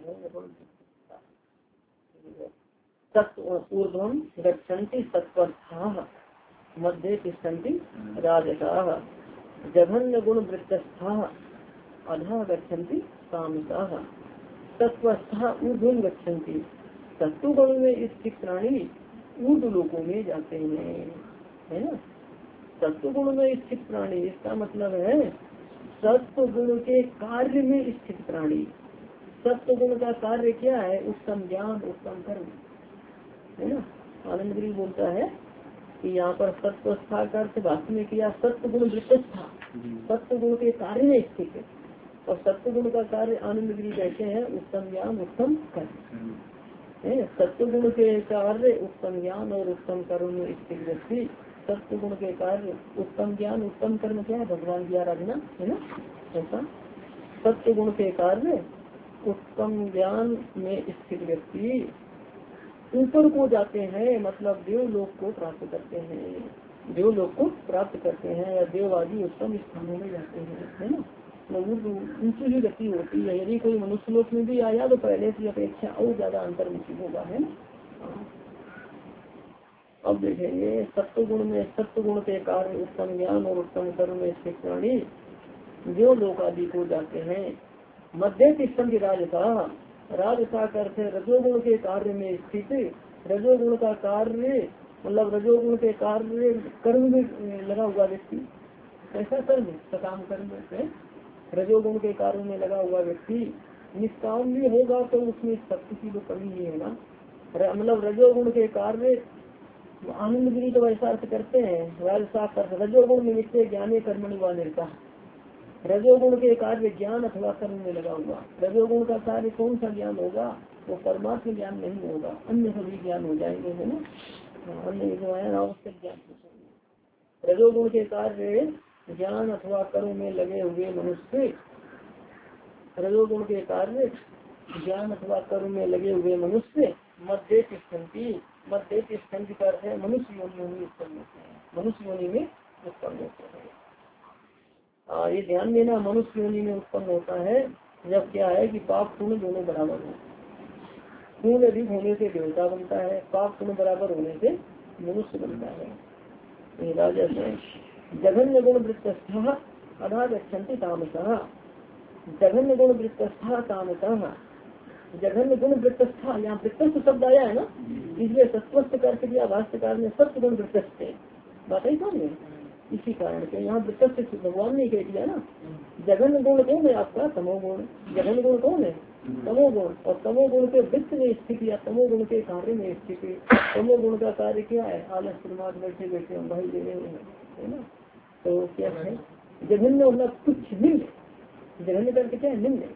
ऊर्ध्वं गच्छन्ति सत्त्वस्थाः मध्ये तिष्ठन्ति राजसाः जघन्य गुण वृत्तस्थाः अधः गच्छन्ति तामसाः। सत्त्वस्था ऊर्ध्वं गच्छन्ति, सत्व गुण में स्थित प्राणी ऊर्ध लोकों में जाते हैं, है ना। सत्व गुण में स्थित प्राणी, इसका मतलब है सत्व गुण के कार्य में स्थित प्राणी। सत्व गुण का कार्य क्या है, उत्तम ज्ञान उत्तम कर्म, है ना। आनंद गिरी बोलता है कि यहाँ पर सत्वस्था का अर्थ भाष्य में किया सत्व गुण वृत्तस्था, सत्व गुण के कार्य में स्थित है, और सत्व गुण का कार्य आनंद गिरी कहते हैं उत्तम ज्ञान उत्तम कर्म। सत्व गुण के कार्य उत्तम ज्ञान और उत्तम कर्म में स्थित व्यक्ति, सत्व गुण के कार्य उत्तम ज्ञान उत्तम कर्म क्या है, भगवान की आराधना, है ना। ऐसा सत्व गुण के कार्य उत्तम ज्ञान में स्थित व्यक्ति ऊपर को जाते हैं, मतलब देवलोक को प्राप्त करते हैं, देवलोक को प्राप्त करते हैं या देववादी उत्तम स्थानों में जाते हैं, है ना। ऊंची ही गति होती है। यदि कोई मनुष्य लोक में भी आया तो पहले की अपेक्षा और ज्यादा अंतर्मुखी होगा, है ना। अब देखेंगे सत्व गुण में सत्व गुण के कार्य उत्तम ज्ञान और उत्तम कर्म में स्थित प्राणी जो लोक आदि को जाते हैं। मध्य तिष्ठन्ति राजसा, राजसा करते रजोगुण के कार्य में स्थित, रजोगुण का कार्य मतलब रजोगुण के कार्य कर्म में लगा हुआ व्यक्ति, ऐसा कर्म सकाम कर्म है, रजोगुण के कार्य में लगा हुआ व्यक्ति निष्काम भी होगा तो उसमें शक्ति की तो कमी ही है ना। मतलब रजोगुण के कार्य आनंद गिरी तो ऐसा अर्थ करते हैं, रजोगुण निमित्त ज्ञाने कर्मणि व निरता। रजोगुण के कार्य ज्ञान अथवा कर्म में लगा हुआ। रजोगुण का कार्य कौन सा ज्ञान होगा? वो परमात्म ज्ञान नहीं होगा, अन्य सभी ज्ञान हो जाएंगे, है ना, अन्य जो है आवश्यक ज्ञान। रजोगुण के कार्य ज्ञान अथवा कर्म में लगे हुए मनुष्य, रजोगुण के कार्य ज्ञान अथवा कर्म में लगे हुए मनुष्य मध्य तिष्ठन्ति, मध्य तिष्ठन्ति का अर्थ है मनुष्य योनि में उत्पन्न होते हैं, मनुष्य योनि में उत्पन्न होते हैं। आ, ये ध्यान देना, मनुष्य योनि में उत्पन्न होता है जब क्या है कि पाप पुण्य दोनों बराबर हो। पुण्य अधिक होने से देवता बनता है, पाप पुण्य बराबर होने से मनुष्य बनता है। राजा से जघन्य गुण वृत्तस्थ अधा गच्छन्ति तामसः, जघन्य गुण वृत्तस्थ तामसः। जघन्य गुण वृत्तस्थ, यहाँ वृत्तस्थ शब्द आया है ना, इसलिए सत्वस्थ करके दिया भाष्यकार ने सत्य गुण वृत्तस्थ, बात है सामने। इसी कारण से यहाँ वृत्तस्थ भगवान ने कह दिया ना। जघन्य गुण कौन है आपका? तमोगुण। जघन्य गुण कौन है? तमोगुण। और तमोगुण के वृत्त में स्थित या तमोगुण के कार्य में स्थित। तमोगुण का कार्य क्या है? आलस प्रमाद, बैठे बैठे हम भाई दे रहे है ना। तो क्या है जघन्य? मतलब कुछ निम्न। जघन्य करके क्या है? निम्न,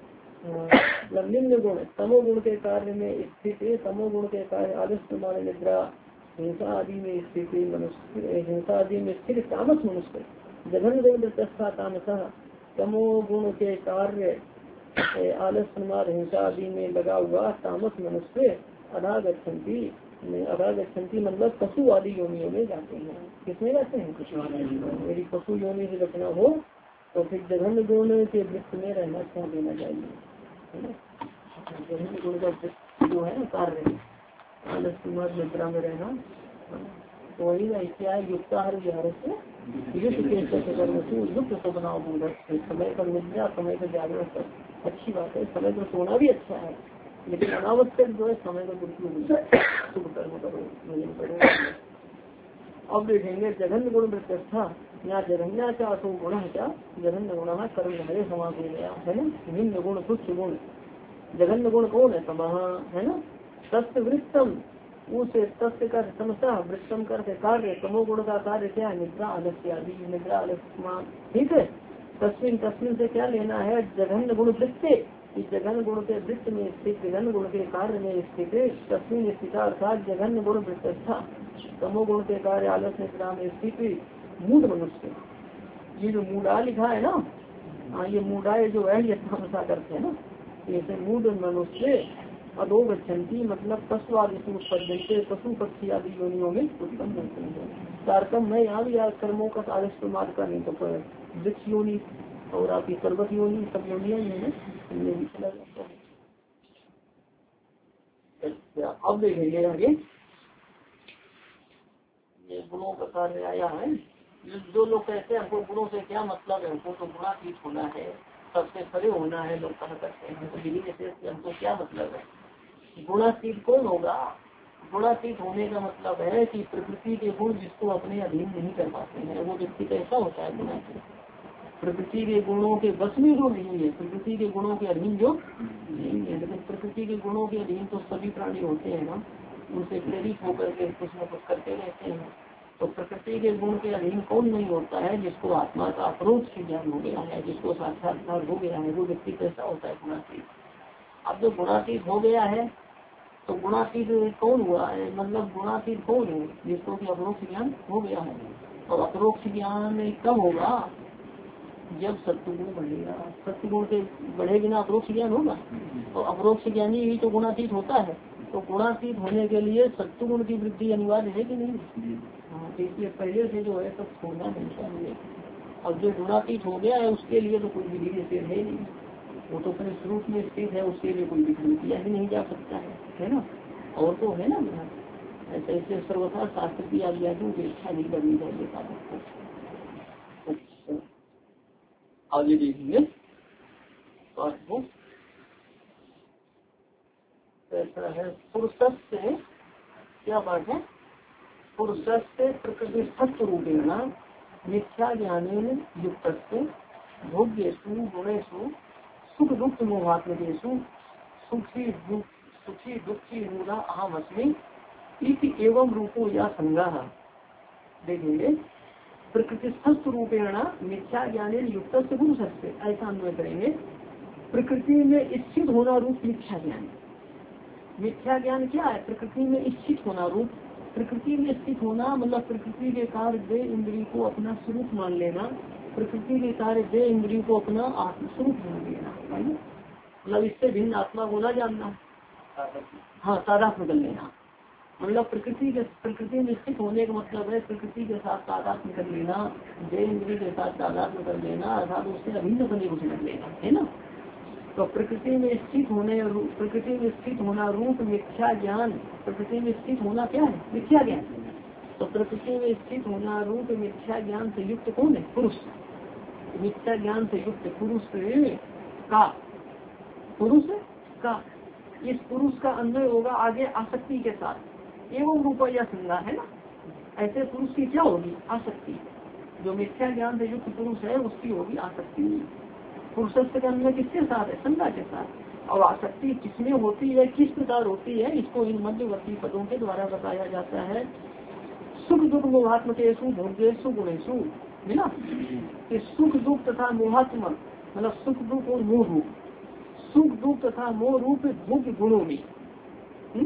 मतलब निम्न गुण। तमोगुण के कार्य में स्थित, तमोगुण के कार्य आलस प्रमाद, निद्रा, हिंसा आदि में स्थित मनुष्य, हिंसा आदि में स्थित तामस मनुष्य। जघन्य गुण वृत्तस्थ तामसः, तमोगुण के कार्य आलस प्रमाद हिंसा आदि में लगा हुआ तामस मनुष्य अधा गच्छन्ति, अधा गच्छन्ति मतलब पशु आदि योनियों में जाते हैं। किसमें जाते हैं? यदि पशु योनि से बचना हो तो फिर जघन्य गुण के वृत्त में रहना क्या देना चाहिए। जघन्य गुण का वृत्त जो है कार्य आलस प्रमाद निद्रा में रहना, तो वही क्या है? युक्ताहार विहार से युक्त के कर्म से युक्त को बनाओ मूल, समय पर निद्रा, समय पर जागरण अच्छी बात है। समय पर सोना भी अच्छा है, लेकिन अनावश्यक जो है समय का दुरुपयोग शुभ कर्म करो। अब देखेंगे जघन्य गुण वृत्तस्था, यहाँ जघन्या का असो गुण क्या? जघन्य गुण कर्म हरे समाज हो गया है ना। निम्न गुण तुच्छ गुण। जघन्य गुण कौन है? तमः, है ना। तत्व वृत्तम, उस तत्व का समता, वृत्तम करके कार्य, तमोगुण का कार्य क्या है? निद्रा आलस्य आदि, निद्रा आलस्य, ठीक है। तस्वीन, तस्वीन से क्या लेना है? जघन्य गुण वृत्ते, इस जघन्य गुण के वृत्त में स्थित, जघन्य गुण के कार्य में स्थित तस्वीन स्थित अर्थात जघन्य गुण वृत्तस्था, तमोगुण के कार्य आलस निद्रा में स्थित मूढ़ मनुष्य। ये जो मूढ़ा लिखा है ना, हाँ ये मूढ़ाए जो है ये तमसा करते हैं ना, जैसे मूढ़ मनुष्य अधो गच्छन्ति मतलब पशु आदि से उत्पन्न, पशु पक्षी आदि योनियों में उत्पन्न होते हैं। तारतम मैं यहाँ भी कर्मों का आलस प्रमाद का नहीं, तो वृक्ष योनि और आपकी पर्वत योनि सब योनियां ही है। अब देखेंगे आगे ये गुणों का कार्य आया है। जो लोग कहते हैं हमको गुणों से क्या मतलब है, हमको तो गुणातीत होना है, सबसे परे होना है, लोग कहा करते हैं, तो विधि जैसे हमको क्या मतलब है? गुणातीत कौन होगा? गुणातीत होने का मतलब है कि प्रकृति के गुण जिसको अपने अधीन नहीं कर पाते हैं, वो व्यक्ति कैसा होता है? गुणातीत। प्रकृति के गुणों के बस में जो नहीं है, प्रकृति के गुणों के अधीन जो नहीं है, लेकिन प्रकृति के गुणों के अधीन तो सभी प्राणी होते हैं ना, उनसे प्रेरित होकर के कुछ न कुछ करते रहते हैं। तो प्रकृति के गुण के अधीन कौन नहीं होता है? जिसको आत्मा का अपरोक्ष ज्ञान हो गया है, जिसको साक्षात्कार हो गया है, वो व्यक्ति कैसा होता है? गुणातीत। अब जो गुणातीत हो गया है तो गुणातीत कौन हुआ है? मतलब गुणातीत कौन है? जिसको कि अपरोक्ष ज्ञान हो गया है। और अपरोक्ष ज्ञान कब होगा? जब सत्वगुण बढ़ेगा। सत्वगुण के बढ़े बिना अपरोक्ष ज्ञान होगा? तो अपरोक्ष ज्ञानी ही तो गुणातीत होता है। तो गुणातीत होने के लिए सत्वगुण की वृद्धि अनिवार्य है कि नहीं? हाँ, इसलिए पहले से जो है सब छोड़ना नहीं चाहिए। और जो गुणातीत हो गया है उसके लिए तो कोई विधि निषेध है नहीं, वो तो अपने स्वरूप में स्थित है, उसके लिए कोई विधि किया ही नहीं जा सकता है, है ना। और तो है ना, ऐसे ऐसे सर्वथा शास्त्र की आज्ञा की उपेक्षा नहीं करनी चाहिए आपको। आगे देखिए ऐसा है पुरुष से क्या बात है? पुरुष से प्रकृतिस्थत्व रूपेण मिथ्या ज्ञान युक्त भोग्येषु गुणेषु सुख दुख मोहात्मकेषु सुखी दुख सुखी दुखी मूला अहम अस्मि इति एवं रूपो या संज्ञा। देखेंगे प्रकृतिस्थ रूपेण मिथ्या ज्ञान युक्त से पुरुष से, ऐसा अन्वय करेंगे। प्रकृति में स्थित होना रूप मिथ्या ज्ञान। मिथ्या ज्ञान क्या है? प्रकृति में स्थित होना रूप। प्रकृति में स्थित होना मतलब प्रकृति के कार्य दे इंद्रिय को अपना स्वरूप मान लेना, प्रकृति के कार्य दे इंद्रिय को अपना आत्मस्वरूप मान लेना, मतलब इससे भिन्न आत्मा को न जानना। हाँ, तादात्म्य कर लेना, मतलब प्रकृति के प्रकृति में स्थित होने का मतलब है प्रकृति के साथ तादात्म्य कर लेना, दे इंद्रिय के साथ तादात्म्य कर लेना, अर्थात उससे अभिन्न बने को समझ लेना, है ना। तो प्रकृति में स्थित होने प्रकृति में स्थित होना रूप मिथ्या ज्ञान। प्रकृति में स्थित होना क्या है? मिथ्या ज्ञान। तो प्रकृति में स्थित होना रूप मिथ्या ज्ञान से युक्त कौन है? पुरुष। मिथ्या ज्ञान से युक्त पुरुष का पुरुष का इस पुरुष का अन्वय होगा आगे आसक्ति के साथ। एवं रूप या संज्ञा है ना। ऐसे पुरुष की क्या होगी? आसक्ति। जो मिथ्या ज्ञान से युक्त पुरुष है उसकी होगी आसक्ति। पुरुष के अन्वय किसके साथ है? संज्ञा के साथ। और आसक्ति किसमें होती है, किस प्रकार होती है, इसको इन मध्यवर्ती पदों के द्वारा बताया जाता है। सुख दुख मोहात्मकेषु भोग्येषु गुणेषु, है ना। कि सुख दुख तथा मोहात्मक मतलब सुख दुख और मोह रूप, सुख दुख तथा मोह रूप भोग्य गुणों में। हुँ?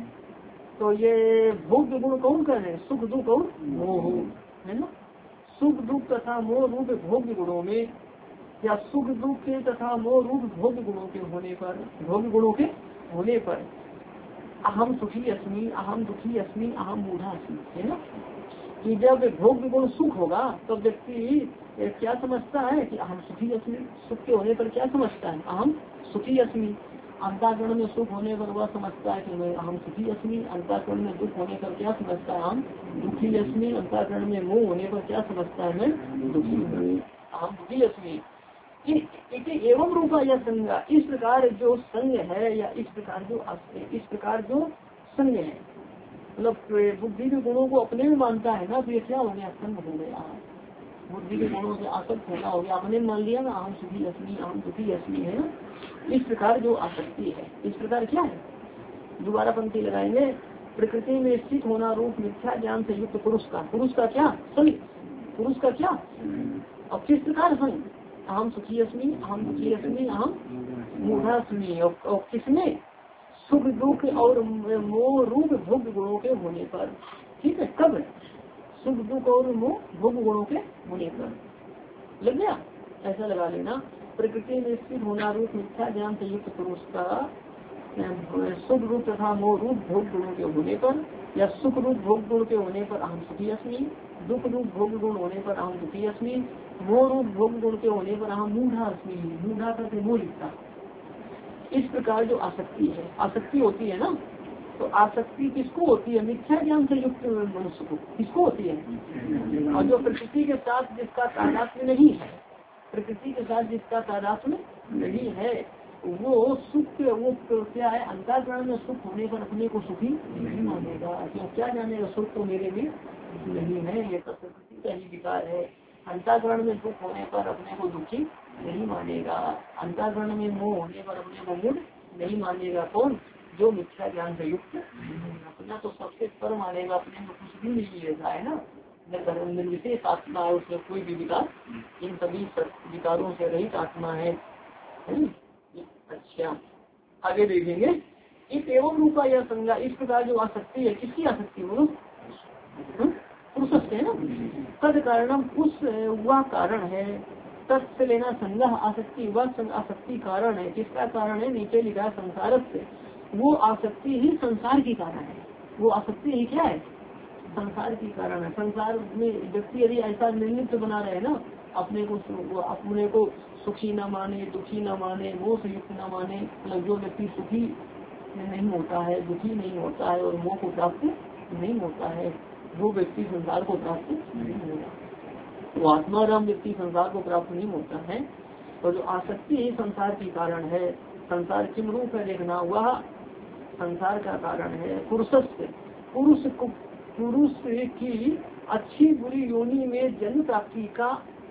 तो ये भोग्य गुण कौन कर रहे हैं? सुख दुख और मोह, है ना। सुख दुख तथा मोह रूप भोग्य गुणों में, या सुख दुख के तथा मोह रूप भोग्य गुणों के होने पर, भोग्य गुणों के होने पर अहम सुखी अस्मि, अहम दुखी अस्मि, अहम मूढ़ा अस्मि, है ना। कि जब भोग्य गुण सुख होगा तो व्यक्ति क्या समझता है कि अहम सुखी अस्मि। सुख के होने पर क्या समझता है? अहम सुखी अस्मि। अंतःकरण में सुख होने पर वह समझता है कि मैं अहम सुखी अस्मि। अंतःकरण में दुख होने पर क्या समझता है? हम दुखी अस्मि। अंतःकरण में मोह होने पर क्या समझता है? मैं दुखी हूँ, अहम दुखी अस्मि। एवं रूपा या संज्ञा, इस प्रकार जो संग है या इस प्रकार जो इस प्रकार जो संग है, मतलब बुद्धि के गुणों को अपने में मानता है ना, तो ये क्या हो गया? संग हो गया। बुद्धि के गुणों से आसक्त होना हो गया। अपने मान लिया ना, अहम सुखी अस्मि, अहम दुखी अस्मि, है ना। इस प्रकार जो आसक्ति है, इस प्रकार क्या है? दोबारा पंक्ति लगाएंगे। प्रकृति में स्थित होना रूप मिथ्या ज्ञान से युक्त पुरुष का, पुरुष का क्या संग? पुरुष का क्या? अब किस प्रकार संग? अहम सुखी अस्मि, अहम दुखी अस्मि, अहम मूढ़ा अस्मि। और किसमें? सुख दुख और मोह रूप भोग गुणों के होने पर। ठीक है, कब? सुख दुख और मोह भोग गुणों के होने पर। लग गया? ऐसा लगा लेना। प्रकृति में स्थित होना रूप मिथ्या ज्ञान से युक्त पुरुष का सुख रूप तथा मोह रूप भोग गुणों के होने पर, या सुख रूप भोग गुण के होने पर अहम सुखी अस्मि, दुख रूप भोग गुण होने पर अहम दुखी अस्मि, मोह रूप भोग गुण के होने पर अहम मूढ़ा अस्मि। मूढ़ा करके मोह लिखता। इस प्रकार जो आसक्ति है, आसक्ति होती है ना, तो आसक्ति किसको होती है? मिथ्या ज्ञान से युक्त मनुष्य को। किसको होती है? और जो प्रकृति के साथ जिसका तादात्म्य नहीं है, प्रकृति के साथ जिसका तादात्म्य नहीं है, वो सुख वो क्या है? अंतःकरण में सुख होने पर अपने को सुखी नहीं मानेगा। क्यों? क्या जानेगा? सुख तो मेरे में नहीं है, ये तो प्रकृति का ही विकार है। अंतःकरण में दुख होने पर अपने को दुखी नहीं मानेगा। अंतःकरण में मोह होने पर अपने को मूढ़ नहीं मानेगा। कौन? जो मिथ्या ज्ञान से युक्त अपना तो सबसे पर मानेगा, अपने में कुछ भी नहीं रहता है ना। निर्विशेष आत्मा है, उसमें कोई भी विकार, इन सभी विकारों से रहित आत्मा है। अच्छा, आगे देखेंगे। इस एवं रूपा यह संज्ञा, इस प्रकार जो आसक्ति है, किसकी आसक्ति? वो पुरुष है ना। तद कारणम, उस वह कारण है। तद से लेना संज्ञा आसक्ति, वह आसक्ति कारण है। किसका कारण है? नीचे लिखा संसार से। वो आसक्ति ही संसार की कारण है। वो आसक्ति ही क्या है? संसार की कारण है। संसार में व्यक्ति यदि ऐसा निर्लिप्त बना रहे ना, अपने को अपने को सुखी न माने, दुखी न माने, मोह से युक्त न माने, मतलब जो व्यक्ति सुखी नहीं होता है, दुखी नहीं होता है और मोह को प्राप्त नहीं होता है, वो व्यक्ति संसार को प्राप्त नहीं होगा। वो आत्माराम व्यक्ति संसार को प्राप्त नहीं होता है। और जो आसक्ति ही संसार की कारण है। संसार किम रूप है? देखना, वह संसार का कारण है। पुरुष पुरुष पुरुष की अच्छी बुरी योनि में जन्म प्राप्ति का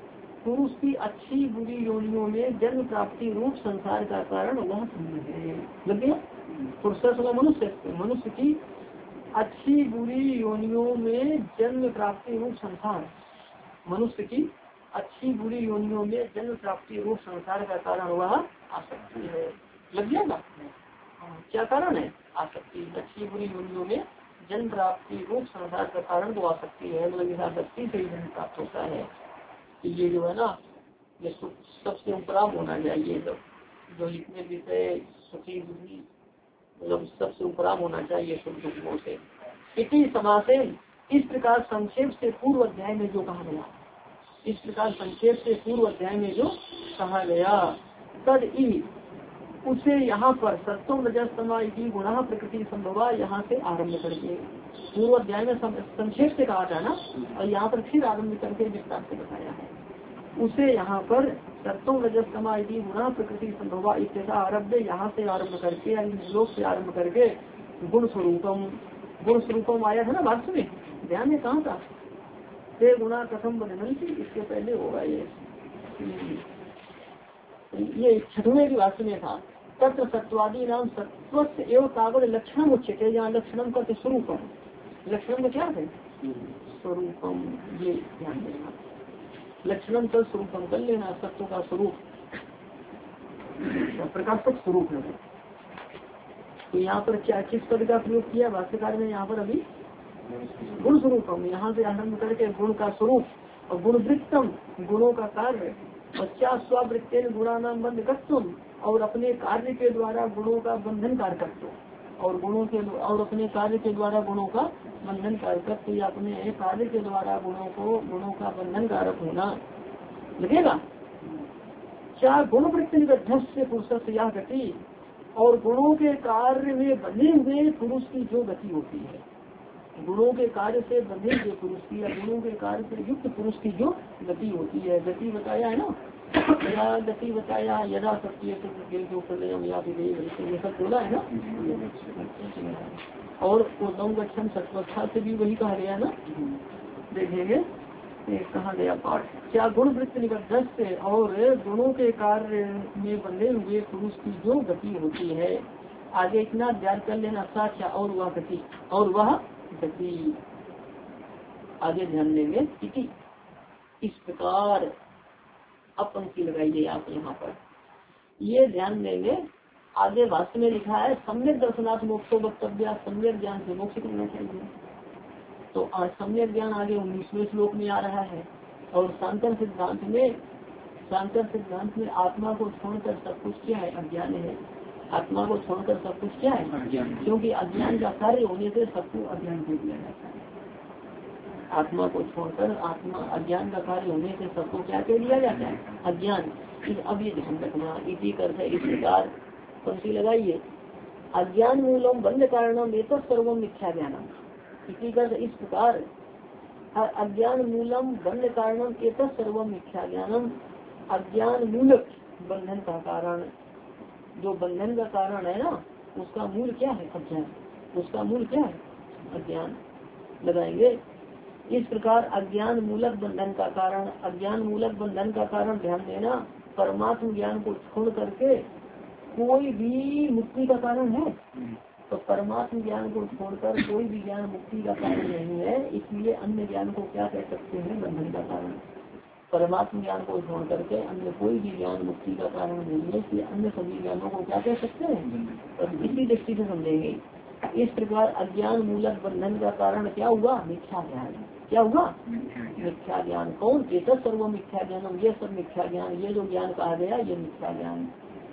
पुरुष की अच्छी बुरी योनियों में जन्म प्राप्ति रूप संसार का कारण वह शून्य है। लग गया? पुरुष मनुष्य मनुष्य की अच्छी बुरी योनियों में जन्म प्राप्ति रूप संसार, मनुष्य की अच्छी बुरी योनियों में जन्म प्राप्ति रूप संसार का कारण वह आसक्ति है। लग गया ना? क्या कारण है? आसक्ति। अच्छी बुरी योनियों में जन्म प्राप्ति रूप संसार का कारण तो आसक्ति है, मतलब इस आसक्ति से ही जन्म प्राप्त होता है। कि ये जो है ना, ये सबसे उपराम होना चाहिए, सब जो जितने विषय सुखी दुखी मतलब सबसे उपराम होना चाहिए सुख दुखों से। इसी समासेन, इस प्रकार संक्षेप से पूर्व अध्याय में जो कहा गया, इस प्रकार संक्षेप से पूर्व अध्याय में जो कहा गया, तद ई उसे यहाँ पर सत्वम रजस्तमा इति गुणा प्रकृति संभवा यहाँ से आरम्भ करके, पूर्व अध्याय में संक्षेप से कहा था ना, और यहाँ पर फिर आरम्भ करके विस्तार से बताया है। उसे यहाँ पर सत्वम रजस्तमा इति गुणा प्रकृति संभवा इत्यथा आरब्ध, यहाँ से आरम्भ करके लोक से आरम्भ करके गुण स्वरूपम, गुण स्वरूपम आया था ना भाष्य में, ध्यान में कहाँ था? ते गुणा कथम बदनती, इसके पहले होगा ये ये छठवें की भाष्य में था। तत्र सत्वादी नाम सत्वस्य एवं तावत लक्षणम उच्यते, जहाँ लक्षणम का स्वरूपम, लक्षणम का क्या है? स्वरूपम, ये ध्यान देना। लक्षणम का स्वरूपम कर लेना, सत्व का स्वरूप प्रकाशक स्वरूप है। तो यहाँ पर क्या किस पद का प्रयोग किया भाष्यकार ने? यहाँ पर अभी गुण स्वरूपम, यहाँ से आरम्भ करके गुण का स्वरूप, और गुणवृत्तम गुणों का कार्य, बच्चा स्ववृत्तेन गुणा नाम बंध कस्तुम, और अपने कार्य के द्वारा गुणों का बंधन कारकत्व, और गुणों के और अपने कार्य के द्वारा गुणों का बंधन कारकत्व, या अपने कार्य के द्वारा गुणों को गुणों का बंधन कारक होना। लगेगा क्या? गुणवृत्ति निबद्ध से पुरुष से यह गति, और गुणों के कार्य में बंधे हुए पुरुष की जो गति होती है, गुणों के कार्य से बंधे हुए पुरुष की या गुणों के कार्य से युक्त पुरुष की जो गति होती है, गति बताया है ना, या गति बताया यदा सत्य जो प्रलयम या ये सब बोला है ना। और उदम गठन सत्वस्था से भी वही कहा गया ना, देखेंगे कहा गया पाठ। क्या गुण वृत्ति निबद्ध से और गुणों के कार्य में बंधे हुए पुरुष की जो गति होती है, आगे इतना ध्यान कर लेना, साक्ष्य और वह गति, और वह गति आगे ध्यान देंगे। इति इस प्रकार अब पंक्ति लगाइए आप यहाँ पर, ये ध्यान देंगे। आगे भाष्य में लिखा है सम्यक दर्शनार्थ मोक्षो वक्तव्य, सम्यक ज्ञान से मोक्ष करना चाहिए। तो आज सम्यक ज्ञान आगे उन्नीसवें श्लोक में आ रहा है। और सांकर सिद्धांत में सांकर सिद्धांत में आत्मा को छोड़कर सब कुछ क्या है? अज्ञान है। आत्मा को छोड़कर सब कुछ क्या है? अज्ञान। क्योंकि अज्ञान का कार्य होने से सबको अज्ञान दे दिया जाता है। आत्मा को छोड़कर आत्मा अज्ञान का कार्य होने से सबको क्या कह दिया जाता है? अज्ञान। अब ये ध्यान रखना, इसी करते इस प्रकार पंक्ति लगाइए। अज्ञान मूलम बंध कारणम एतत् सर्वम मिथ्या ज्ञानम, इसी कर इस प्रकार अज्ञान मूलम बंध कारणम एतत् सर्वम मिथ्या ज्ञानम, अज्ञान मूलक बंधन का कारण, जो बंधन का कारण है ना, उसका मूल क्या है? अज्ञान। उसका मूल क्या है? अज्ञान लगाएंगे। इस प्रकार अज्ञान मूलक बंधन का कारण, अज्ञान मूलक बंधन का कारण ध्यान देना, परमात्म ज्ञान को छोड़ करके कोई भी मुक्ति का कारण है। तो परमात्म ज्ञान को छोड़कर कोई भी ज्ञान मुक्ति का कारण नहीं है, इसलिए अन्य ज्ञान को क्या कह सकते हैं? बंधन का कारण। परमात्म ज्ञान को छोड़ करके अन्य कोई भी ज्ञान मुक्ति का कारण नहीं है, इसलिए अन्य सभी ज्ञानों को क्या कह सकते हैं? और इसी दृष्टि से समझेंगे। इस प्रकार अज्ञान मूलक बंधन का कारण क्या हुआ? मिथ्या ज्ञान। क्या हुआ? मिथ्या ज्ञान। कौन? एतत् सर्व मिथ्या ज्ञानम, ये सब मिथ्या ज्ञान, ये जो ज्ञान कहा गया ये मिथ्या ज्ञान।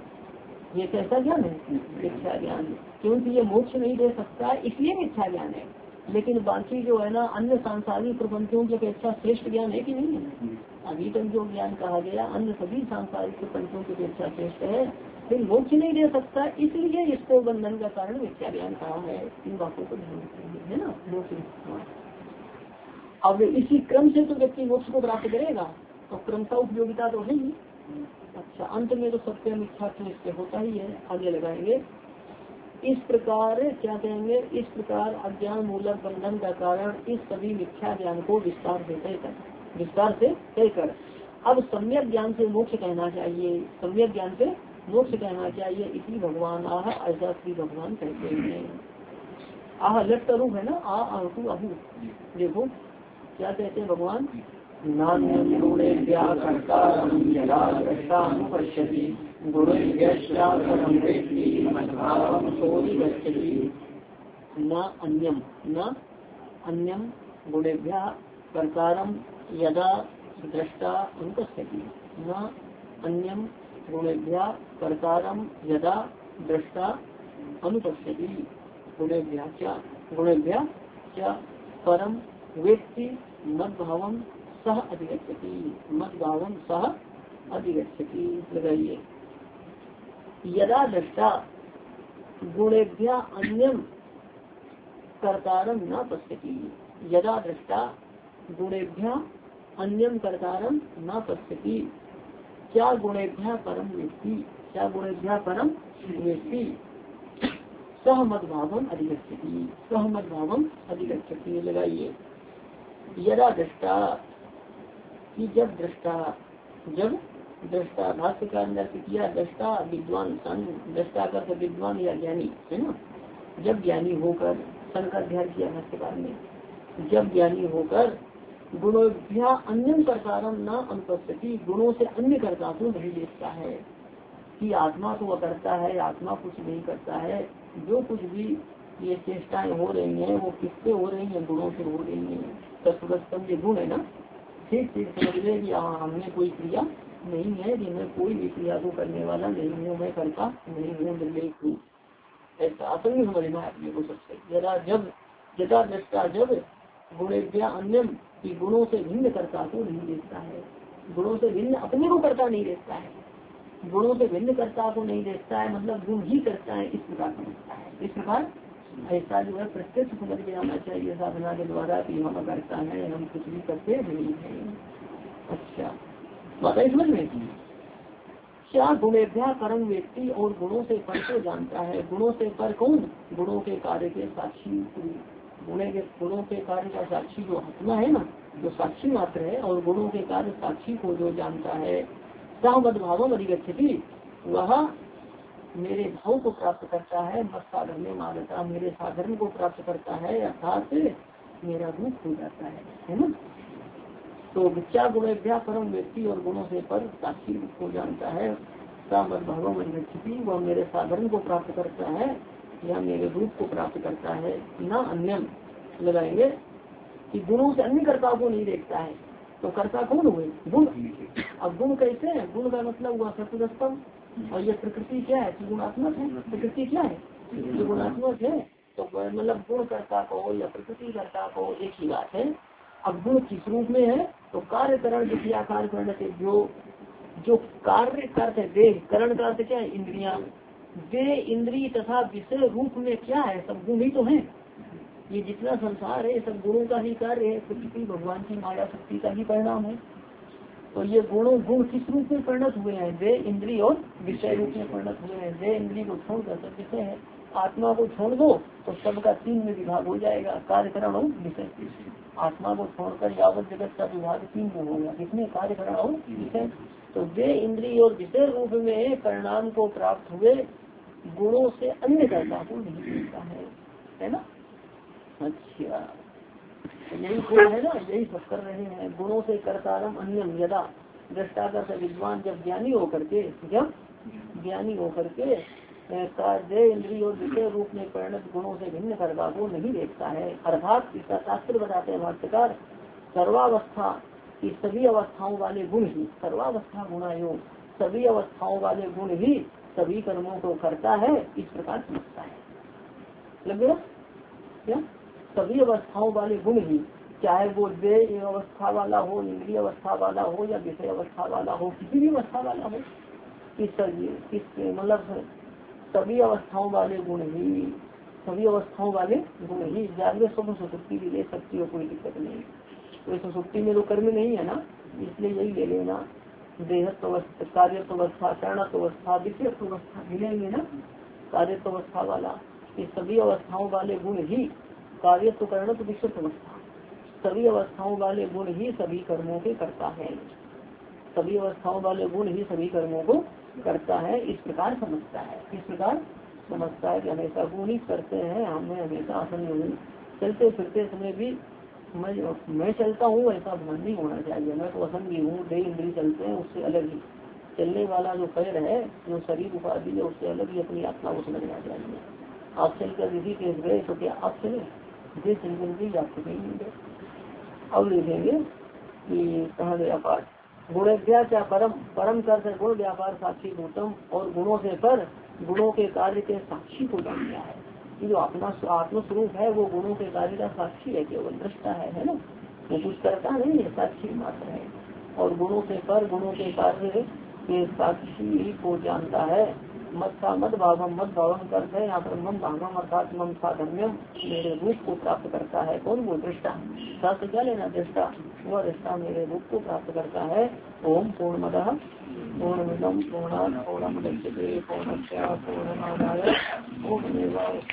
ये कैसा ज्ञान है? मिथ्या ज्ञान। क्योंकि ये मोक्ष नहीं दे सकता इसलिए मिथ्या ज्ञान है। लेकिन बाकी जो है ना अन्य सांसारिक प्रपंचों की अपेक्षा श्रेष्ठ ज्ञान है कि नहीं है? अभी तक जो ज्ञान कहा गया अन्य सभी सांसारिक प्रपंचों की अपेक्षा श्रेष्ठ है, फिर मोक्ष नहीं दे सकता इसलिए इसको बंधन का कारण मिथ्या ज्ञान कहा है। इन बातों को ध्यान रखेंगे, है ना। मोक्ष अब इसी क्रम से तो व्यक्ति मोक्ष को प्राप्त करेगा, तो क्रम का उपयोगिता तो है ही। अच्छा, अंत में तो सत्य मिथ्या इससे होता ही है। आगे लगाएंगे। इस प्रकार क्या कहेंगे? इस प्रकार अज्ञान मूलक बंधन का कारण इस सभी मिथ्या ज्ञान को विस्तार से तय कर विस्तार से तय कर अब सम्यक ज्ञान से मोक्ष कहना चाहिए, सम्यक ज्ञान से मोक्ष कहना चाहिए, इसी भगवान आह, ऐसा श्री भगवान कहते हैं। आह लट का रूप है ना, आ आहु आहु। देखो क्या कहते हैं भगवान, नान्य गुणे व्याकर्ता यदा दृष्टानुपश्यति गुणेभ्यश्चापरं वेत्ति मद्भावं सोऽधि गच्छति। न अन्यम न अन्यम गुणेभ्यः कर्तारं यदा दृष्टा अनुपश्यति। न अन्यम गुणेभ्यः कर्तारं यदा दृष्टा अनुपश्यति। गुणेभ्यः च गुणेभ्यः च परम वेत्ति मद्भावं सह अधिगच्छति। मद्भावं सह अधिगच्छति लगाइए। यदा दृष्टा गुणेभ्यः अन्यम कर्तारं न पश्यति। यदा दृष्टा गुणेभ्यः अन्यम कर्तारं न पश्यति। क्या गुणेभ्यः परम वेत्ति, क्या गुणेभ्यः परम वेत्ति सह मद्भावम अधिगच्छति। सह मद्भावम अधिगच्छति लगाइए। यदा दृष्टा कि जब दृष्टा, जब दृष्टा भाष्य का अंदर किया दृष्टा विद्वान सन, दृष्टा का विद्वान या ज्ञानी है ना। जब ज्ञानी होकर, सन का अध्ययन किया भाष्यकार ने, जब ज्ञानी होकर गुणोभ्या अन्य कर्तारम न अनुपस्थिति, गुणों से अन्य कर्ता को नहीं देखता है कि आत्मा तो वह करता है, आत्मा कुछ नहीं करता है। जो कुछ भी ये चेष्टाएं हो रही हैं वो किससे हो रही हैं, गुणों से हो रही हैं। तत्वस्तम ये गुण है ना, ठीक ठीक समझ ले कि हाँ हमने कोई क्रिया नहीं है, कि मैं कोई भी क्रिया को करने वाला नहीं हूँ, मैं करता नहीं हूँ, निर्लेप हूँ। ऐसा असल में समझना है अपने को सबसे। जरा जब जदा दृष्टा जब गुणेभ्या अन्यम की गुणों से भिन्न करता को नहीं देखता है, गुणों से भिन्न अपने को करता नहीं देखता है, गुणों से भिन्न करता को नहीं देखता है, मतलब गुण ही करता है इस प्रकार समझता है। इस प्रकार ऐसा जो है प्रत्यक्ष समझ के आना चाहिए साधना के द्वारा कि हम करता है, हम कुछ भी करते नहीं है। अच्छा बात है समझ में। क्या गुणेभ्या परम व्यक्ति, और गुणों से पर को जानता है। गुणों से पर कौन, गुणों के कार्य के साक्षी, गुणे के गुणों के कार्य का साक्षी जो आत्मा है ना, जो साक्षी मात्र है, और गुणों के कार्य साक्षी को जो जानता है, सा मद्भावम अधिगच्छति, वह मेरे भाव को प्राप्त करता है। मत साधन मानता, मेरे साधन को प्राप्त करता है, अर्थात मेरा रूप हो जाता है, है ना। तो क्या गुणेभ्या परम व्यक्ति, और गुणों से पर साक्षी को जानता है। सा मद्भावम अधिगच्छति, वह मेरे साधन को प्राप्त करता है या मेरे रूप को प्राप्त करता है। न अन्यम लगाएंगे कि गुणों से अन्य कर्ता को नहीं देखता है। तो कर्ता कौन हुए, गुण। अब गुण कैसे है, गुण का मतलब हुआ सत्वस्तम, और ये प्रकृति क्या है, गुणात्मक है। प्रकृति क्या है, जो गुणात्मक है। तो मतलब गुण कर्ता को या प्रकृति कर्ता को एक ही बात है। अब गुण किस रूप में है, तो कार्य करण जिसया कार्य करने से जो जो कार्य करते देह, करण का अर्थ क्या है, इंद्रिया, देह इंद्रिय तथा विषय रूप में क्या है, सब गुण ही तो है। ये जितना संसार है सब गुणों का ही कार्य है, प्रकृति भगवान की माया शक्ति का ही परिणाम है। तो ये गुणों गुण किस रूप में परिणत हुए हैं, देह इंद्रिय और विषय रूप में परिणत हुए हैं। देह इंद्रिय को छोड़कर सब विषय है, आत्मा को छोड़ दो तो सबका तीन में विभाग हो जाएगा, कार्यकरण और विषय। आत्मा को छोड़कर यावत जगत का विभाग तीन में होगा, किसमें, कार्यकरण और विषय। तो देह इंद्रिय और विषय रूप में परिणाम को प्राप्त हुए गुणों से अन्य कर्ता को नहीं मिलता है, है ना। अच्छा यही गुण है ना, यही सब कर रहे हैं। गुणों से कर्तारम अन्यम यदा दृष्टा का विद्वान, जब ज्ञानी होकर के, जब ज्ञानी होकर के देह इंद्रिय और विषय रूप में परिणत गुणों से भिन्न कर्ता को नहीं देखता है। अर्थात इसका शास्त्र बताते हैं भाष्यकार, सर्वावस्था की सभी अवस्थाओं वाले गुण ही, सर्वावस्था गुणायोग, सभी अवस्थाओं वाले गुण ही सभी कर्मों को करता है, इस प्रकार समझता है। लग गया क्या, सभी अवस्थाओं वाले गुण ही, चाहे वो देह अवस्था वाला हो, इंद्रिय अवस्था वाला हो, या विषय अवस्था वाला हो, किसी भी अवस्था वाला हो, इस इस मतलब सभी अवस्थाओं वाले गुण ही, सभी अवस्थाओं वाले गुण ही जागृत स्वप्न सुसुप्ति भी ले सकती हो, कोई दिक्कत नहीं। तो सुसुप्ति में तो कर्म नहीं है ना, इसलिए यही ले लेना। देहत्व अवस्था, कार्यत्व अवस्था, शरणत्व अवस्था, विषयत्व अवस्था मिलेंगे ना, कार्यत्व अवस्था वाला, ये सभी अवस्थाओं वाले गुण ही, कार्यत्व करणत्व विषयत्व अवस्था, सभी अवस्थाओं वाले गुण ही सभी कर्मों के करता है। सभी अवस्थाओं वाले गुण ही सभी कर्मों को करता है, इस प्रकार समझता है। इस प्रकार समझता है कि हमेशा गुण ही करते हैं, हमें हमेशा असंग हूँ, चलते फिरते समय भी मैं मैं चलता हूँ ऐसा ध्यान नहीं होना चाहिए। मैं तो असंगी हूँ, देह इंद्रिय चलते हैं, उससे अलग ही चलने वाला जो पैर है, जो शरीर उपाधि है, उससे अलग ही अपनी आत्मा को समझना चाहिए। आप चलकर किसी के गए तो क्या आप चले, जे चलकर भी आप चले नहीं गए। अब लिखेंगे कि कहा गया पाठ, गुणव्या क्या परम, परम कर गुण व्यापार साक्षी भूतम, और गुणों से पर गुणों के कार्य के साक्षी को जान लिया है। कि जो अपना आत्मस्वरूप है वो गुणों के कार्य का साक्षी है, केवल दृष्टा है, है ना, वो कुछ करता नहीं है, साक्षी मात्र है। और गुणों से पर गुणों के कार्य के साक्षी को जानता है। मत का मत भावम, मत भावम करते हैं यहाँ पर मम भावम अर्थात मम साधन्यम, मेरे रूप को प्राप्त करता है। कौन? वो दृष्टा। शास्त्र क्या लेना? दृष्टा। वह दृष्टा मेरे रूप को प्राप्त करता है। ओम पूर्णमदः पूर्णमिदं पूर्णात् पूर्णमुदच्यते पूर्णस्य पूर्णमादाय पूर्णमेवावशिष्यते।